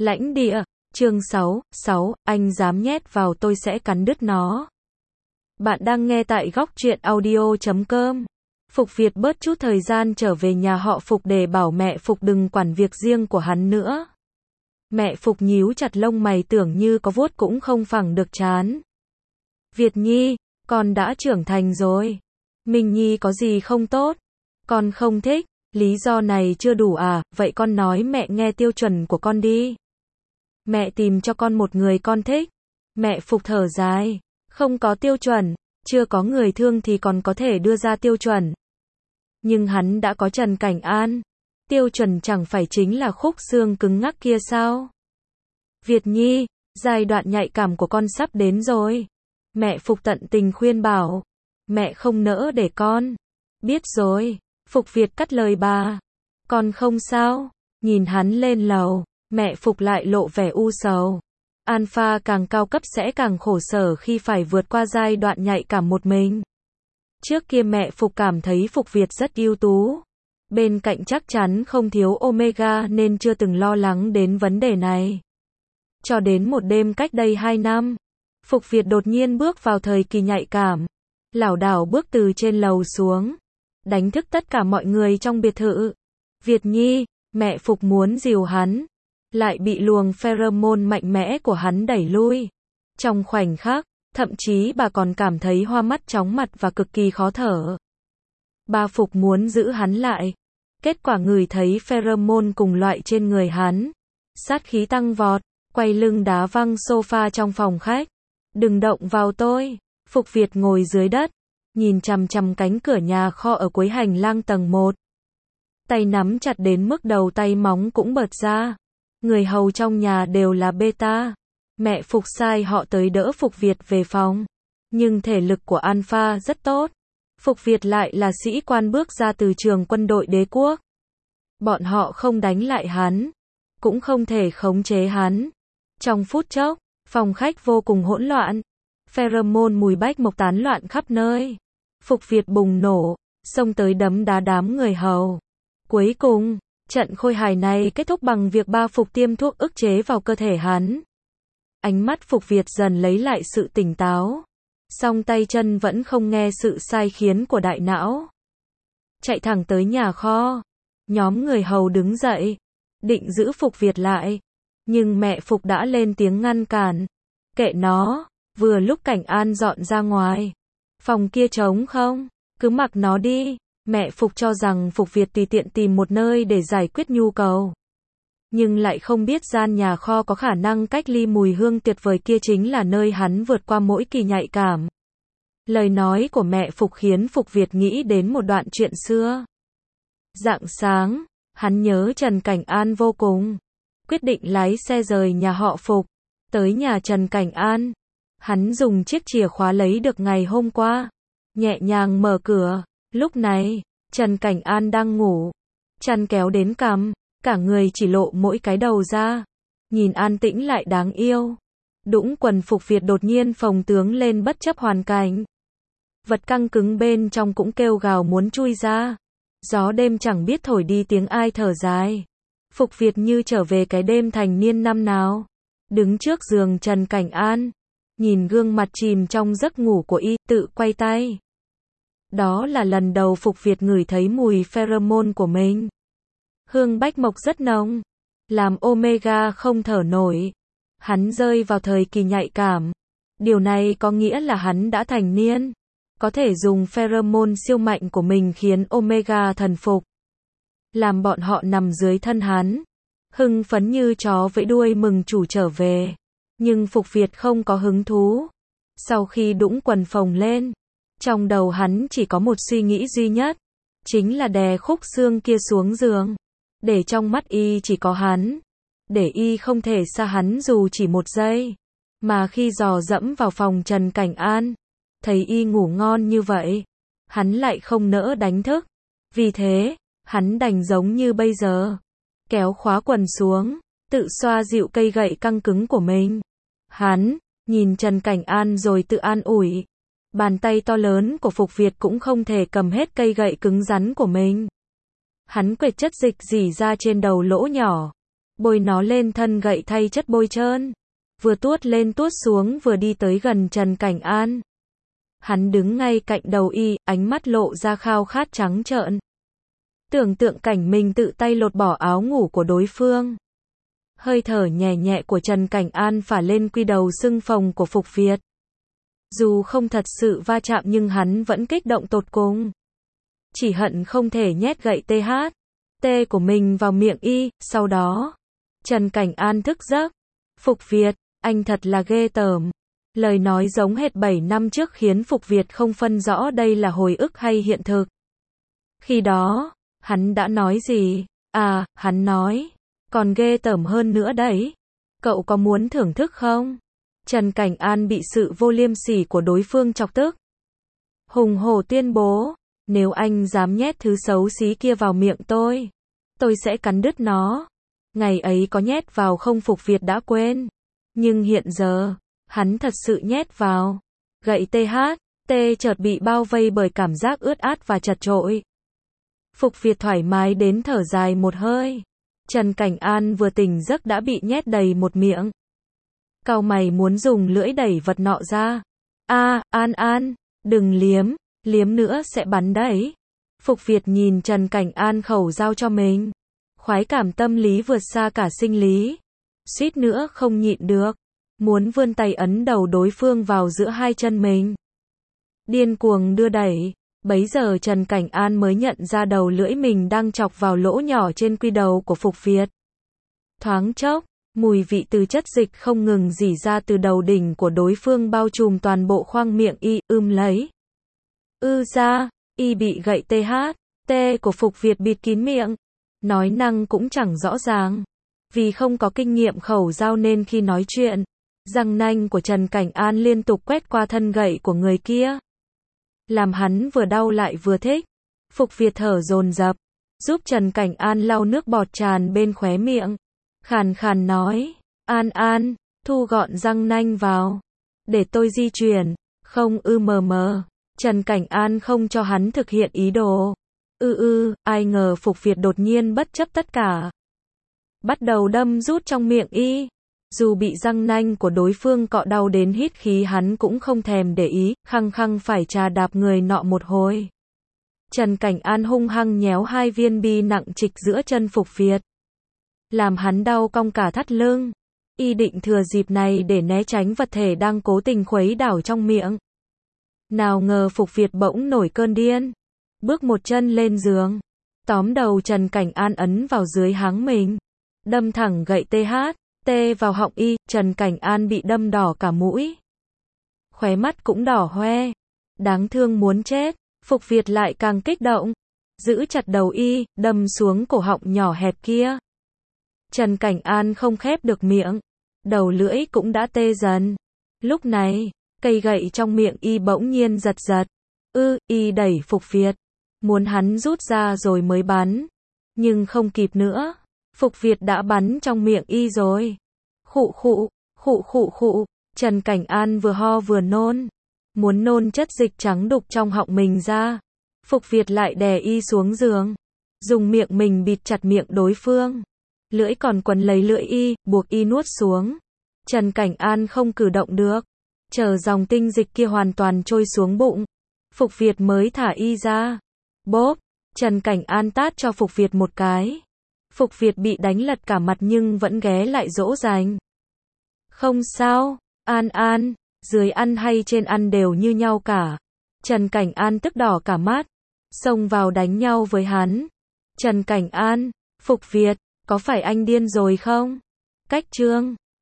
Lãnh địa, chương 6, anh dám nhét vào tôi sẽ cắn đứt nó. Bạn đang nghe tại góc truyện audio.com. Phục Việt bớt chút thời gian trở về nhà họ Phục để bảo mẹ Phục đừng quản việc riêng của hắn nữa. Mẹ Phục nhíu chặt lông mày tưởng như có vuốt cũng không phẳng được trán. Việt Nhi, con đã trưởng thành rồi. Minh Nhi có gì không tốt? Con không thích, lý do này chưa đủ à, vậy con nói mẹ nghe tiêu chuẩn của con đi. Mẹ tìm cho con một người con thích. Mẹ Phục thở dài, không có tiêu chuẩn, chưa có người thương thì còn có thể đưa ra tiêu chuẩn. Nhưng hắn đã có Trần Cảnh An. Tiêu chuẩn chẳng phải chính là khúc xương cứng ngắc kia sao? Việt Nhi, giai đoạn nhạy cảm của con sắp đến rồi. Mẹ Phục tận tình khuyên bảo. Mẹ không nỡ để con. Biết rồi, Phục Việt cắt lời bà. Con không sao. Nhìn hắn lên lầu, mẹ Phục lại lộ vẻ u sầu. Alpha càng cao cấp sẽ càng khổ sở khi phải vượt qua giai đoạn nhạy cảm một mình. Trước kia mẹ Phục cảm thấy Phục Việt rất ưu tú. Bên cạnh chắc chắn không thiếu Omega nên chưa từng lo lắng đến vấn đề này. Cho đến một đêm cách đây 2 năm, Phục Việt đột nhiên bước vào thời kỳ nhạy cảm. Lảo đảo bước từ trên lầu xuống, đánh thức tất cả mọi người trong biệt thự. Việt Nhi, mẹ Phục muốn dìu hắn, lại bị luồng pheromone mạnh mẽ của hắn đẩy lui. Trong khoảnh khắc, thậm chí bà còn cảm thấy hoa mắt chóng mặt và cực kỳ khó thở. Bà Phục muốn giữ hắn lại. Kết quả ngửi thấy pheromone cùng loại trên người hắn. Sát khí tăng vọt, quay lưng đá văng sofa trong phòng khách. Đừng động vào tôi. Phục Việt ngồi dưới đất, nhìn chằm chằm cánh cửa nhà kho ở cuối hành lang tầng 1. Tay nắm chặt đến mức đầu tay móng cũng bật ra. Người hầu trong nhà đều là beta. Mẹ Phục sai họ tới đỡ Phục Việt về phòng. Nhưng thể lực của Alpha rất tốt. Phục Việt lại là sĩ quan bước ra từ trường quân đội đế quốc. Bọn họ không đánh lại hắn, cũng không thể khống chế hắn. Trong phút chốc, phòng khách vô cùng hỗn loạn. Pheromone mùi bách mộc tán loạn khắp nơi. Phục Việt bùng nổ, xông tới đấm đá đám người hầu. Cuối cùng, trận khôi hài này kết thúc bằng việc ba Phục tiêm thuốc ức chế vào cơ thể hắn. Ánh mắt Phục Việt dần lấy lại sự tỉnh táo. Song tay chân vẫn không nghe sự sai khiến của đại não. Chạy thẳng tới nhà kho. Nhóm người hầu đứng dậy, định giữ Phục Việt lại. Nhưng mẹ Phục đã lên tiếng ngăn cản. Kệ nó, vừa lúc Cảnh An dọn ra ngoài. Phòng kia trống không? Cứ mặc nó đi. Mẹ Phục cho rằng Phục Việt tùy tiện tìm một nơi để giải quyết nhu cầu. Nhưng lại không biết gian nhà kho có khả năng cách ly mùi hương tuyệt vời kia chính là nơi hắn vượt qua mỗi kỳ nhạy cảm. Lời nói của mẹ Phục khiến Phục Việt nghĩ đến một đoạn chuyện xưa. Rạng sáng, hắn nhớ Trần Cảnh An vô cùng. Quyết định lái xe rời nhà họ Phục, tới nhà Trần Cảnh An. Hắn dùng chiếc chìa khóa lấy được ngày hôm qua. Nhẹ nhàng mở cửa. Lúc này, Trần Cảnh An đang ngủ. Chăn kéo đến cằm, cả người chỉ lộ mỗi cái đầu ra. Nhìn an tĩnh lại đáng yêu. Đũng quần Phục Việt đột nhiên phồng tướng lên bất chấp hoàn cảnh. Vật căng cứng bên trong cũng kêu gào muốn chui ra. Gió đêm chẳng biết thổi đi tiếng ai thở dài. Phục Việt như trở về cái đêm thành niên năm nào. Đứng trước giường Trần Cảnh An, nhìn gương mặt chìm trong giấc ngủ của y, tự quay tay. Đó là lần đầu Phục Việt ngửi thấy mùi pheromone của mình. Hương bách mộc rất nồng, làm Omega không thở nổi. Hắn rơi vào thời kỳ nhạy cảm. Điều này có nghĩa là hắn đã thành niên. Có thể dùng pheromone siêu mạnh của mình khiến Omega thần phục. Làm bọn họ nằm dưới thân hắn. Hưng phấn như chó vẫy đuôi mừng chủ trở về. Nhưng Phục Việt không có hứng thú. Sau khi đũng quần phồng lên, trong đầu hắn chỉ có một suy nghĩ duy nhất. Chính là đè khúc xương kia xuống giường. Để trong mắt y chỉ có hắn. Để y không thể xa hắn dù chỉ một giây. Mà khi dò dẫm vào phòng Trần Cảnh An, thấy y ngủ ngon như vậy, hắn lại không nỡ đánh thức. Vì thế, hắn đành giống như bây giờ. Kéo khóa quần xuống, tự xoa dịu cây gậy căng cứng của mình. Hắn nhìn Trần Cảnh An rồi tự an ủi. Bàn tay to lớn của Phục Việt cũng không thể cầm hết cây gậy cứng rắn của mình. Hắn quệt chất dịch rỉ ra trên đầu lỗ nhỏ. bôi nó lên thân gậy thay chất bôi trơn. Vừa tuốt lên tuốt xuống vừa đi tới gần Trần Cảnh An. Hắn đứng ngay cạnh đầu y, ánh mắt lộ ra khao khát trắng trợn. Tưởng tượng cảnh mình tự tay lột bỏ áo ngủ của đối phương. Hơi thở nhẹ nhẹ của Trần Cảnh An phả lên quy đầu sưng phồng của Phục Việt. Dù không thật sự va chạm nhưng hắn vẫn kích động tột cùng. Chỉ hận không thể nhét gậy THT của mình vào miệng y, sau đó. Trần Cảnh An thức giấc. Phục Việt, anh thật là ghê tởm. Lời nói giống hệt 7 năm trước khiến Phục Việt không phân rõ đây là hồi ức hay hiện thực. Khi đó, hắn đã nói gì? À, hắn nói, còn ghê tởm hơn nữa đấy. Cậu có muốn thưởng thức không? Trần Cảnh An bị sự vô liêm sỉ của đối phương chọc tức. Hùng hổ tuyên bố, nếu anh dám nhét thứ xấu xí kia vào miệng tôi sẽ cắn đứt nó. Ngày ấy có nhét vào không Phục Việt đã quên. Nhưng hiện giờ, hắn thật sự nhét vào. Gậy THT chợt bị bao vây bởi cảm giác ướt át và chật chội. Phục Việt thoải mái đến thở dài một hơi. Trần Cảnh An vừa tỉnh giấc đã bị nhét đầy một miệng. Cau mày muốn dùng lưỡi đẩy vật nọ ra. An, đừng liếm nữa sẽ bắn đấy. Phục Việt nhìn Trần Cảnh An khẩu giao cho mình. Khoái cảm tâm lý vượt xa cả sinh lý. Suýt nữa không nhịn được. Muốn vươn tay ấn đầu đối phương vào giữa hai chân mình. Điên cuồng đưa đẩy. Bấy giờ Trần Cảnh An mới nhận ra đầu lưỡi mình đang chọc vào lỗ nhỏ trên quy đầu của Phục Việt. Thoáng chốc, mùi vị từ chất dịch không ngừng rỉ ra từ đầu đỉnh của đối phương bao trùm toàn bộ khoang miệng y, lấy. Ra, y bị gậy THT của Phục Việt bịt kín miệng. Nói năng cũng chẳng rõ ràng. Vì không có kinh nghiệm khẩu giao nên khi nói chuyện, răng nanh của Trần Cảnh An liên tục quét qua thân gậy của người kia. Làm hắn vừa đau lại vừa thích. Phục Việt thở dồn dập, giúp Trần Cảnh An lau nước bọt tràn bên khóe miệng. Khàn khàn nói, An, thu gọn răng nanh vào. Để tôi di chuyển. Không mờ. Trần Cảnh An không cho hắn thực hiện ý đồ. Ai ngờ Phục Việt đột nhiên bất chấp tất cả. Bắt đầu đâm rút trong miệng y. Dù bị răng nanh của đối phương cọ đau đến hít khí hắn cũng không thèm để ý, khăng khăng phải trà đạp người nọ một hồi. Trần Cảnh An hung hăng nhéo hai viên bi nặng trịch giữa chân Phục Việt. Làm hắn đau cong cả thắt lưng. Y định thừa dịp này để né tránh vật thể đang cố tình khuấy đảo trong miệng. Nào ngờ Phục Việt bỗng nổi cơn điên. Bước một chân lên giường. Tóm đầu Trần Cảnh An ấn vào dưới háng mình. Đâm thẳng gậy THT vào họng y. Trần Cảnh An bị đâm đỏ cả mũi. Khóe mắt cũng đỏ hoe. Đáng thương muốn chết. Phục Việt lại càng kích động. Giữ chặt đầu y, đâm xuống cổ họng nhỏ hẹp kia. Trần Cảnh An không khép được miệng. Đầu lưỡi cũng đã tê dần. Lúc này, cây gậy trong miệng y bỗng nhiên giật. Y đẩy Phục Việt. Muốn hắn rút ra rồi mới bắn. Nhưng không kịp nữa. Phục Việt đã bắn trong miệng y rồi. Khụ. Trần Cảnh An vừa ho vừa nôn. Muốn nôn chất dịch trắng đục trong họng mình ra. Phục Việt lại đè y xuống giường. Dùng miệng mình bịt chặt miệng đối phương. Lưỡi còn quấn lấy lưỡi y, buộc y nuốt xuống. Trần Cảnh An không cử động được. Chờ dòng tinh dịch kia hoàn toàn trôi xuống bụng. Phục Việt mới thả y ra. Bốp. Trần Cảnh An tát cho Phục Việt một cái. Phục Việt bị đánh lật cả mặt nhưng vẫn ghé lại dỗ dành. Không sao, An, dưới ăn hay trên ăn đều như nhau cả. Trần Cảnh An tức đỏ cả mắt. Xông vào đánh nhau với hắn. Trần Cảnh An, Phục Việt, có phải anh điên rồi không? Cách chương